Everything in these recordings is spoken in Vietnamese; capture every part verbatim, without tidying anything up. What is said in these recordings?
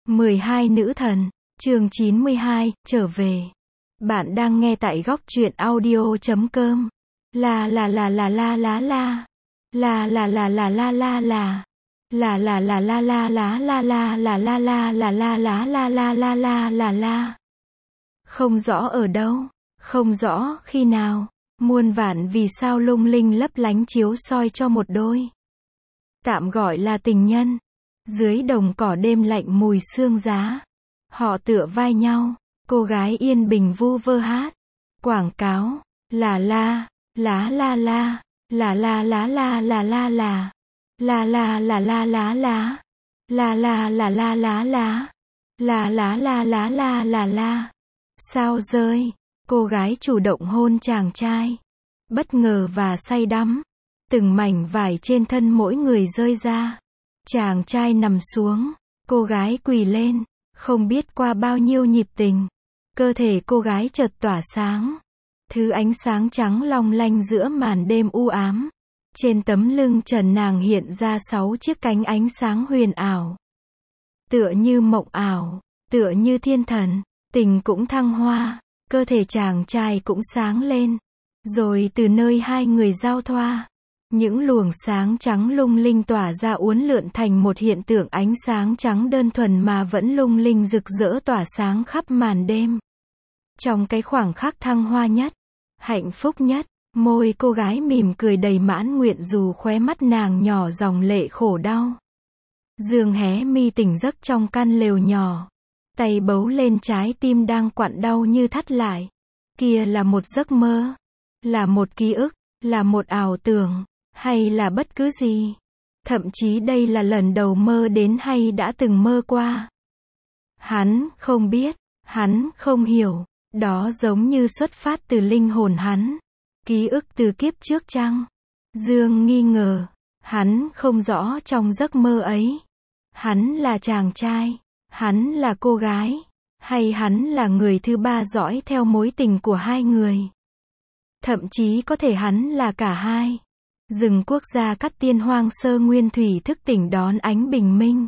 mười hai nữ thần, chương chín mươi hai, trở về. Bạn đang nghe tại góc truyện audio chấm com. La la la la la la la. La la la la la la la. La la la la la la la la la la la la la la la la la la la la. Không rõ ở đâu, không rõ khi nào, muôn vạn vì sao lung linh lấp lánh chiếu soi cho một đôi. Tạm gọi là tình nhân. Dưới đồng cỏ đêm lạnh mùi sương giá. Họ tựa vai nhau, cô gái yên bình vu vơ hát. Quảng cáo, là la, lá la la, là la lá la là la là. La la là la lá lá. La la là la lá lá. La lá la lá la là la. Sao rơi, cô gái chủ động hôn chàng trai. Bất ngờ và say đắm. Từng mảnh vải trên thân mỗi người rơi ra. Chàng trai nằm xuống, cô gái quỳ lên, không biết qua bao nhiêu nhịp tình. Cơ thể cô gái chợt tỏa sáng. Thứ ánh sáng trắng long lanh giữa màn đêm u ám. Trên tấm lưng trần nàng hiện ra sáu chiếc cánh ánh sáng huyền ảo. Tựa như mộng ảo, tựa như thiên thần, tình cũng thăng hoa, cơ thể chàng trai cũng sáng lên. Rồi từ nơi hai người giao thoa, những luồng sáng trắng lung linh tỏa ra uốn lượn thành một hiện tượng ánh sáng trắng đơn thuần mà vẫn lung linh rực rỡ tỏa sáng khắp màn đêm. Trong cái khoảng khắc thăng hoa nhất, hạnh phúc nhất, môi cô gái mỉm cười đầy mãn nguyện dù khóe mắt nàng nhỏ dòng lệ khổ đau. Dương hé mi tỉnh giấc trong căn lều nhỏ, tay bấu lên trái tim đang quặn đau như thắt lại. Kia là một giấc mơ, là một ký ức, là một ảo tưởng, hay là bất cứ gì. Thậm chí đây là lần đầu mơ đến hay đã từng mơ qua. Hắn không biết, hắn không hiểu, đó giống như xuất phát từ linh hồn hắn. Ký ức từ kiếp trước chăng? Dương nghi ngờ, hắn không rõ trong giấc mơ ấy. Hắn là chàng trai, hắn là cô gái, hay hắn là người thứ ba dõi theo mối tình của hai người. Thậm chí có thể hắn là cả hai. Rừng quốc gia Cát Tiên hoang sơ nguyên thủy thức tỉnh đón ánh bình minh.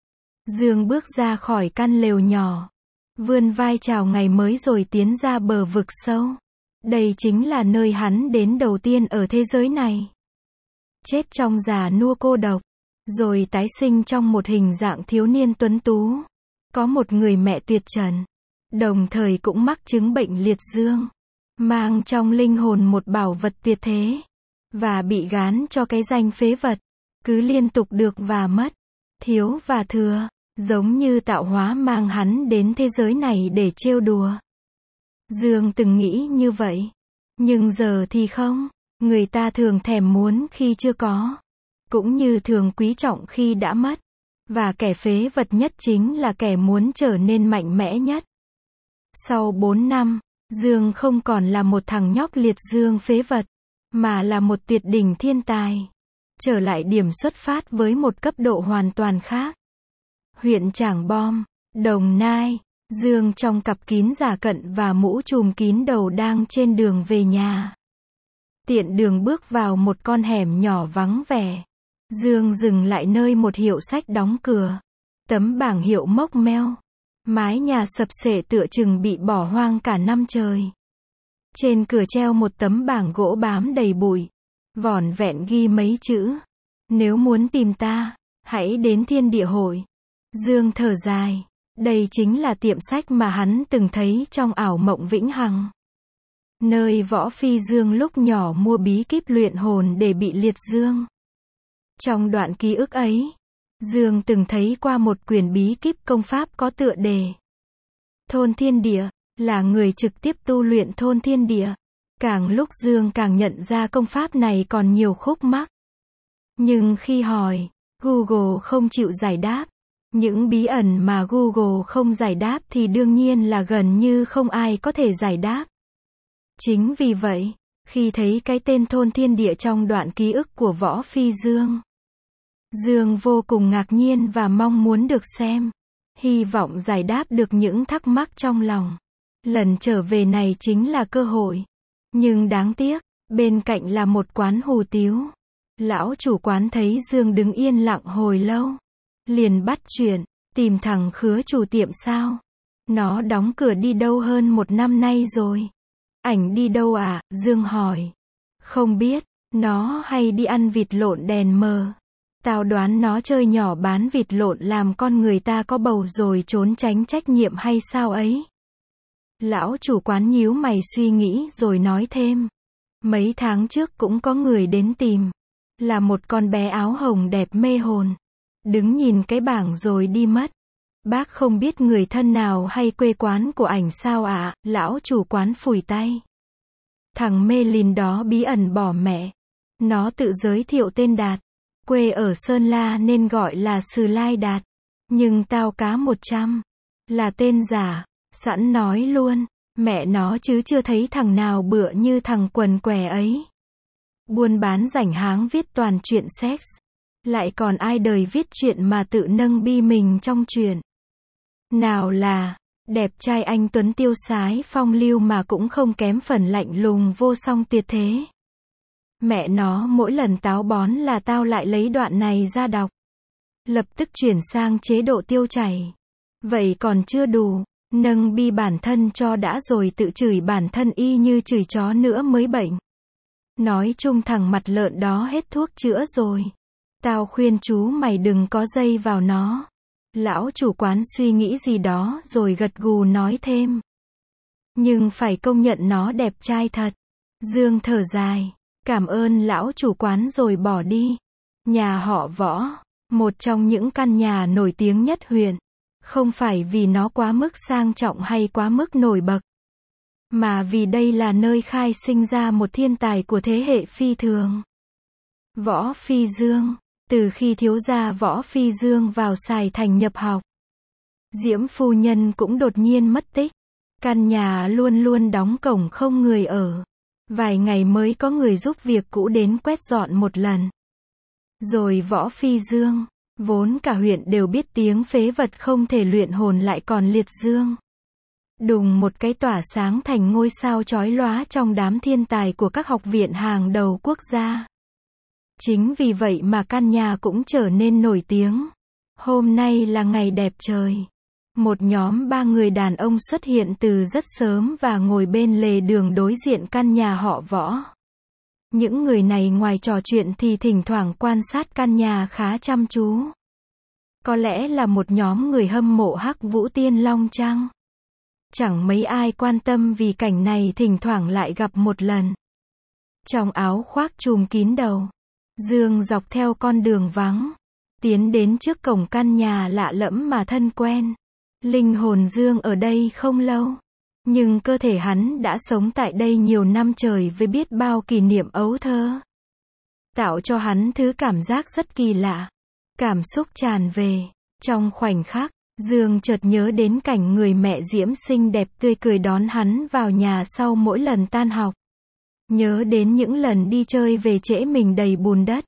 Dương bước ra khỏi căn lều nhỏ, vươn vai chào ngày mới rồi tiến ra bờ vực sâu. Đây chính là nơi hắn đến đầu tiên ở thế giới này. Chết trong già nua cô độc, rồi tái sinh trong một hình dạng thiếu niên tuấn tú. Có một người mẹ tuyệt trần, đồng thời cũng mắc chứng bệnh liệt dương, mang trong linh hồn một bảo vật tuyệt thế, và bị gán cho cái danh phế vật, cứ liên tục được và mất, thiếu và thừa, giống như tạo hóa mang hắn đến thế giới này để trêu đùa. Dương từng nghĩ như vậy, nhưng giờ thì không. Người ta thường thèm muốn khi chưa có, cũng như thường quý trọng khi đã mất, và kẻ phế vật nhất chính là kẻ muốn trở nên mạnh mẽ nhất. Sau bốn năm, Dương không còn là một thằng nhóc liệt dương phế vật, mà là một tuyệt đỉnh thiên tài, trở lại điểm xuất phát với một cấp độ hoàn toàn khác. Huyện Trảng Bom, Đồng Nai, Dương trong cặp kín giả cận và mũ trùm kín đầu đang trên đường về nhà. Tiện đường bước vào một con hẻm nhỏ vắng vẻ. Dương dừng lại nơi một hiệu sách đóng cửa. Tấm bảng hiệu mốc meo. Mái nhà sập xệ tựa chừng bị bỏ hoang cả năm trời. Trên cửa treo một tấm bảng gỗ bám đầy bụi. Vỏn vẹn ghi mấy chữ. Nếu muốn tìm ta, hãy đến Thiên Địa Hội. Dương thở dài. Đây chính là tiệm sách mà hắn từng thấy trong ảo mộng vĩnh hằng. Nơi Võ Phi Dương lúc nhỏ mua bí kíp luyện hồn để bị liệt dương. Trong đoạn ký ức ấy, Dương từng thấy qua một quyển bí kíp công pháp có tựa đề Thôn Thiên Địa, là người trực tiếp tu luyện Thôn Thiên Địa. Càng lúc Dương càng nhận ra công pháp này còn nhiều khúc mắc. Nhưng khi hỏi, Google không chịu giải đáp. Những bí ẩn mà Google không giải đáp thì đương nhiên là gần như không ai có thể giải đáp. Chính vì vậy, khi thấy cái tên Thôn Thiên Địa trong đoạn ký ức của Võ Phi Dương, Dương vô cùng ngạc nhiên và mong muốn được xem, hy vọng giải đáp được những thắc mắc trong lòng. Lần trở về này chính là cơ hội. Nhưng đáng tiếc, bên cạnh là một quán hủ tiếu. Lão chủ quán thấy Dương đứng yên lặng hồi lâu, liền bắt chuyện, Tìm thằng khứa chủ tiệm sao? Nó đóng cửa đi đâu hơn một năm nay rồi. Ảnh đi đâu à? Dương hỏi. Không biết, nó hay đi ăn vịt lộn đèn mờ. Tao đoán nó chơi nhỏ bán vịt lộn làm con người ta có bầu rồi trốn tránh trách nhiệm hay sao ấy. Lão chủ quán nhíu mày suy nghĩ rồi nói thêm. Mấy tháng trước cũng có người đến tìm. Là một con bé áo hồng đẹp mê hồn. Đứng nhìn cái bảng rồi đi mất. Bác không biết người thân nào hay quê quán của ảnh sao ạ? À? Lão chủ quán phủi tay. Thằng mê lìn đó bí ẩn bỏ mẹ. Nó tự giới thiệu tên Đạt. Quê ở Sơn La nên gọi là Sừ Lai Đạt. Nhưng tao cá một trăm. Là tên giả. Sẵn nói luôn. Mẹ nó chứ chưa thấy thằng nào bựa như thằng quần què ấy. Buôn bán rảnh háng viết toàn chuyện sex. Lại còn ai đời viết chuyện mà tự nâng bi mình trong chuyện. Nào là, đẹp trai anh tuấn tiêu sái phong lưu mà cũng không kém phần lạnh lùng vô song tuyệt thế. Mẹ nó mỗi lần táo bón là tao lại lấy đoạn này ra đọc. Lập tức chuyển sang chế độ tiêu chảy. Vậy còn chưa đủ, nâng bi bản thân cho đã rồi tự chửi bản thân y như chửi chó nữa mới bệnh. Nói chung thằng mặt lợn đó hết thuốc chữa rồi. Tao khuyên chú mày đừng có dây vào nó. Lão chủ quán suy nghĩ gì đó rồi gật gù nói thêm. Nhưng phải công nhận nó đẹp trai thật. Dương thở dài. Cảm ơn lão chủ quán rồi bỏ đi. Nhà họ Võ, một trong những căn nhà nổi tiếng nhất huyện. Không phải vì nó quá mức sang trọng hay quá mức nổi bật. Mà vì đây là nơi khai sinh ra một thiên tài của thế hệ phi thường. Võ Phi Dương. Từ khi thiếu gia Võ Phi Dương vào Sài Thành nhập học, Diễm phu nhân cũng đột nhiên mất tích. Căn nhà luôn luôn đóng cổng không người ở. Vài ngày mới có người giúp việc cũ đến quét dọn một lần. Rồi Võ Phi Dương, vốn cả huyện đều biết tiếng phế vật không thể luyện hồn lại còn liệt dương. Đùng một cái tỏa sáng thành ngôi sao chói lóa trong đám thiên tài của các học viện hàng đầu quốc gia. Chính vì vậy mà căn nhà cũng trở nên nổi tiếng. Hôm nay là ngày đẹp trời. Một nhóm ba người đàn ông xuất hiện từ rất sớm và ngồi bên lề đường đối diện căn nhà họ Võ. Những người này ngoài trò chuyện thì thỉnh thoảng quan sát căn nhà khá chăm chú. Có lẽ là một nhóm người hâm mộ Hắc Vũ Tiên Long chăng? Chẳng mấy ai quan tâm vì cảnh này thỉnh thoảng lại gặp một lần. Trong áo khoác trùm kín đầu, Dương dọc theo con đường vắng, tiến đến trước cổng căn nhà lạ lẫm mà thân quen. Linh hồn Dương ở đây không lâu, nhưng cơ thể hắn đã sống tại đây nhiều năm trời với biết bao kỷ niệm ấu thơ. Tạo cho hắn thứ cảm giác rất kỳ lạ. Cảm xúc tràn về. Trong khoảnh khắc, Dương chợt nhớ đến cảnh người mẹ Diễm xinh đẹp tươi cười đón hắn vào nhà sau mỗi lần tan học. Nhớ đến những lần đi chơi về trễ mình đầy bùn đất.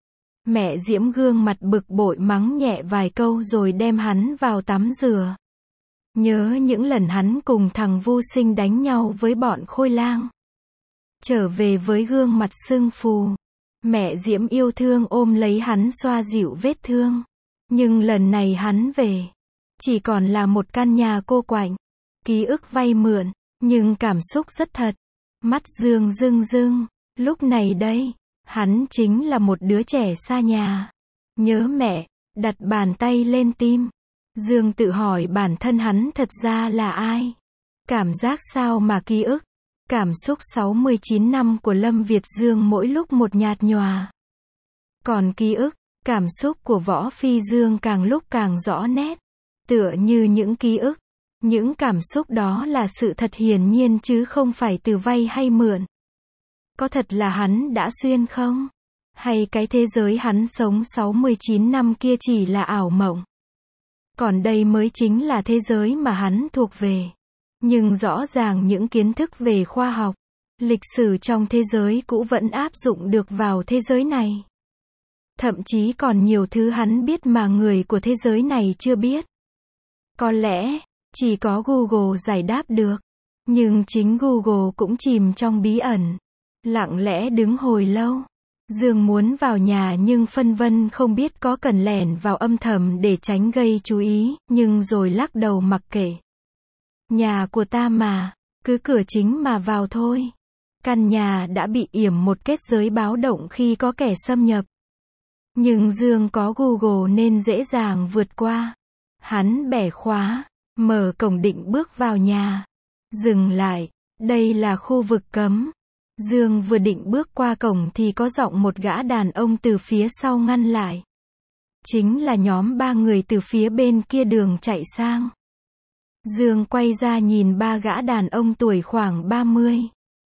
Mẹ Diễm gương mặt bực bội mắng nhẹ vài câu rồi đem hắn vào tắm rửa. Nhớ những lần hắn cùng thằng Vu Sinh đánh nhau với bọn Khôi Lang. Trở về với gương mặt sưng phù. Mẹ Diễm yêu thương ôm lấy hắn xoa dịu vết thương. Nhưng lần này hắn về, chỉ còn là một căn nhà cô quạnh. Ký ức vay mượn, nhưng cảm xúc rất thật. Mắt Dương rưng rưng. Lúc này đây, hắn chính là một đứa trẻ xa nhà. Nhớ mẹ, đặt bàn tay lên tim. Dương tự hỏi bản thân hắn thật ra là ai? Cảm giác sao mà ký ức? Cảm xúc sáu mươi chín năm của Lâm Việt Dương mỗi lúc một nhạt nhòa. Còn ký ức, cảm xúc của Võ Phi Dương càng lúc càng rõ nét. Tựa như những ký ức, những cảm xúc đó là sự thật hiển nhiên chứ không phải từ vay hay mượn. Có thật là hắn đã xuyên không? Hay cái thế giới hắn sống sáu mươi chín năm kia chỉ là ảo mộng? Còn đây mới chính là thế giới mà hắn thuộc về. Nhưng rõ ràng những kiến thức về khoa học, lịch sử trong thế giới cũ vẫn áp dụng được vào thế giới này. Thậm chí còn nhiều thứ hắn biết mà người của thế giới này chưa biết. Có lẽ, chỉ có Google giải đáp được. Nhưng chính Google cũng chìm trong bí ẩn. Lặng lẽ đứng hồi lâu. Dương muốn vào nhà nhưng phân vân không biết có cần lẻn vào âm thầm để tránh gây chú ý, nhưng rồi lắc đầu mặc kệ. Nhà của ta mà, cứ cửa chính mà vào thôi. Căn nhà đã bị yểm một kết giới báo động khi có kẻ xâm nhập. Nhưng Dương có Google nên dễ dàng vượt qua. Hắn bẻ khóa, mở cổng định bước vào nhà. Dừng lại, đây là khu vực cấm. Dương vừa định bước qua cổng thì có giọng một gã đàn ông từ phía sau ngăn lại. Chính là nhóm ba người từ phía bên kia đường chạy sang. Dương quay ra nhìn ba gã đàn ông tuổi khoảng ba mươi.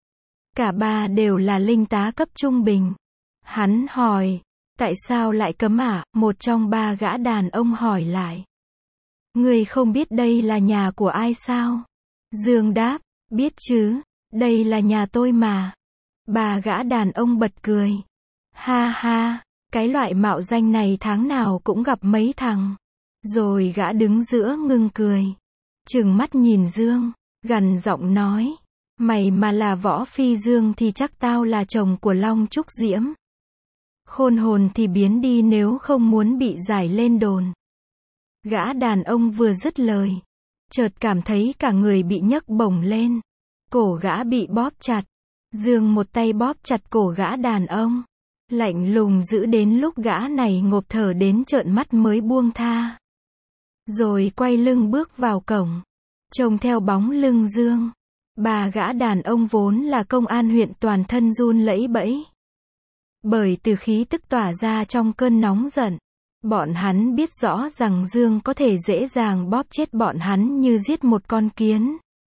Cả ba đều là linh tá cấp trung bình. Hắn hỏi, tại sao lại cấm à? Một trong ba gã đàn ông hỏi lại. Người không biết đây là nhà của ai sao? Dương đáp, biết chứ, đây là nhà tôi mà. Ba gã đàn ông bật cười. Ha ha, cái loại mạo danh này tháng nào cũng gặp mấy thằng. Rồi gã đứng giữa ngưng cười. Trừng mắt nhìn Dương, gằn giọng nói. Mày mà là Võ Phi Dương thì chắc tao là chồng của Long Trúc Diễm. Khôn hồn thì biến đi nếu không muốn bị giải lên đồn. Gã đàn ông vừa dứt lời, chợt cảm thấy cả người bị nhấc bổng lên. Cổ gã bị bóp chặt. Dương một tay bóp chặt cổ gã đàn ông. Lạnh lùng giữ đến lúc gã này ngộp thở đến trợn mắt mới buông tha. Rồi quay lưng bước vào cổng. Trông theo bóng lưng Dương. Ba gã đàn ông vốn là công an huyện toàn thân run lẫy bẫy. Bởi từ khí tức tỏa ra trong cơn nóng giận. Bọn hắn biết rõ rằng Dương có thể dễ dàng bóp chết bọn hắn như giết một con kiến.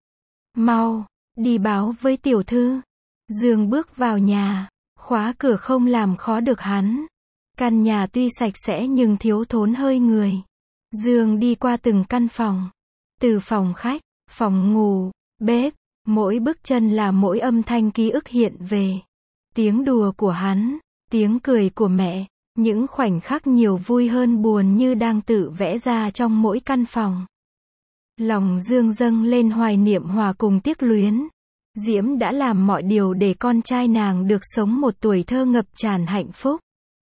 Mau, đi báo với tiểu thư. Dương bước vào nhà, khóa cửa không làm khó được hắn. Căn nhà tuy sạch sẽ nhưng thiếu thốn hơi người. Dương đi qua từng căn phòng. Từ phòng khách, phòng ngủ, bếp, mỗi bước chân là mỗi âm thanh ký ức hiện về. Tiếng đùa của hắn, tiếng cười của mẹ, những khoảnh khắc nhiều vui hơn buồn như đang tự vẽ ra trong mỗi căn phòng. Lòng Dương dâng lên hoài niệm hòa cùng tiếc luyến. Diễm đã làm mọi điều để con trai nàng được sống một tuổi thơ ngập tràn hạnh phúc.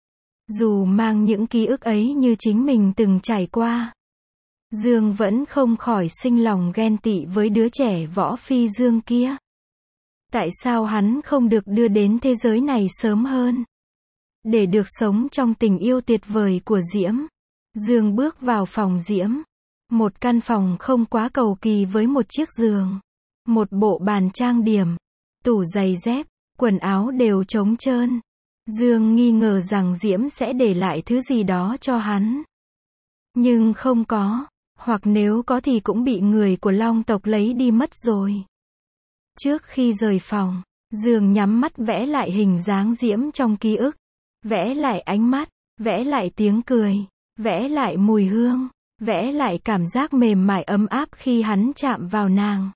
Dù mang những ký ức ấy như chính mình từng trải qua, Dương vẫn không khỏi sinh lòng ghen tị với đứa trẻ Võ Phi Dương kia. Tại sao hắn không được đưa đến thế giới này sớm hơn? Để được sống trong tình yêu tuyệt vời của Diễm. Dương bước vào phòng Diễm. Một căn phòng không quá cầu kỳ với một chiếc giường. Một bộ bàn trang điểm. Tủ giày dép, quần áo đều trống trơn. Dương nghi ngờ rằng Diễm sẽ để lại thứ gì đó cho hắn. Nhưng không có. Hoặc nếu có thì cũng bị người của Long tộc lấy đi mất rồi. Trước khi rời phòng, Dương nhắm mắt vẽ lại hình dáng Diễm trong ký ức. Vẽ lại ánh mắt, vẽ lại tiếng cười, vẽ lại mùi hương, vẽ lại cảm giác mềm mại ấm áp khi hắn chạm vào nàng.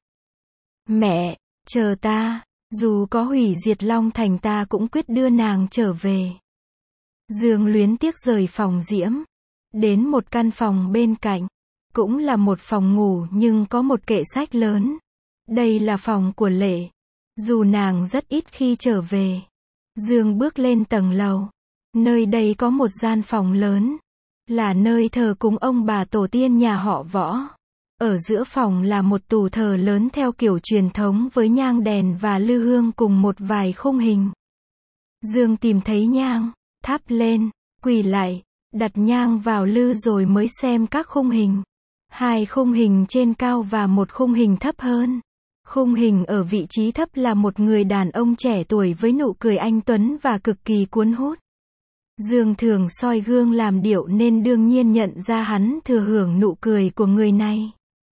Mẹ, chờ ta, dù có hủy diệt Long Thành ta cũng quyết đưa nàng trở về. Dương luyến tiếc rời phòng Diễm. Đến một căn phòng bên cạnh. Cũng là một phòng ngủ nhưng có một kệ sách lớn. Đây là phòng của Lệ. Dù nàng rất ít khi trở về. Dương bước lên tầng lầu. Nơi đây có một gian phòng lớn. Là nơi thờ cúng ông bà tổ tiên nhà họ Võ. Ở giữa phòng là một tủ thờ lớn theo kiểu truyền thống với nhang đèn và lư hương cùng một vài khung hình. Dương tìm thấy nhang, thắp lên, quỳ lại, đặt nhang vào lư rồi mới xem các khung hình. Hai khung hình trên cao và một khung hình thấp hơn. Khung hình ở vị trí thấp là một người đàn ông trẻ tuổi với nụ cười anh tuấn và cực kỳ cuốn hút. Dương thường soi gương làm điệu nên đương nhiên nhận ra hắn thừa hưởng nụ cười của người này.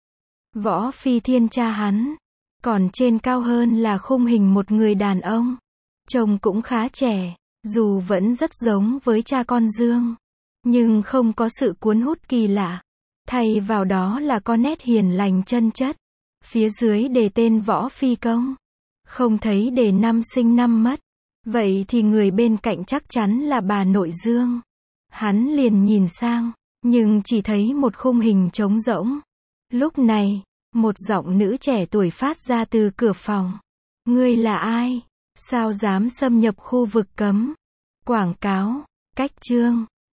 Võ Phi Thiên cha hắn. Còn trên cao hơn là khung hình một người đàn ông. Trông cũng khá trẻ, dù vẫn rất giống với cha con Dương. Nhưng không có sự cuốn hút kỳ lạ. Thay vào đó là có nét hiền lành chân chất. Phía dưới đề tên Võ Phi Công. Không thấy đề năm sinh năm mất. Vậy thì người bên cạnh chắc chắn là bà nội Dương. Hắn liền nhìn sang, nhưng chỉ thấy một khung hình trống rỗng. Lúc này, một giọng nữ trẻ tuổi phát ra từ cửa phòng. Ngươi là ai? Sao dám xâm nhập khu vực cấm? Quảng cáo. Cách chương.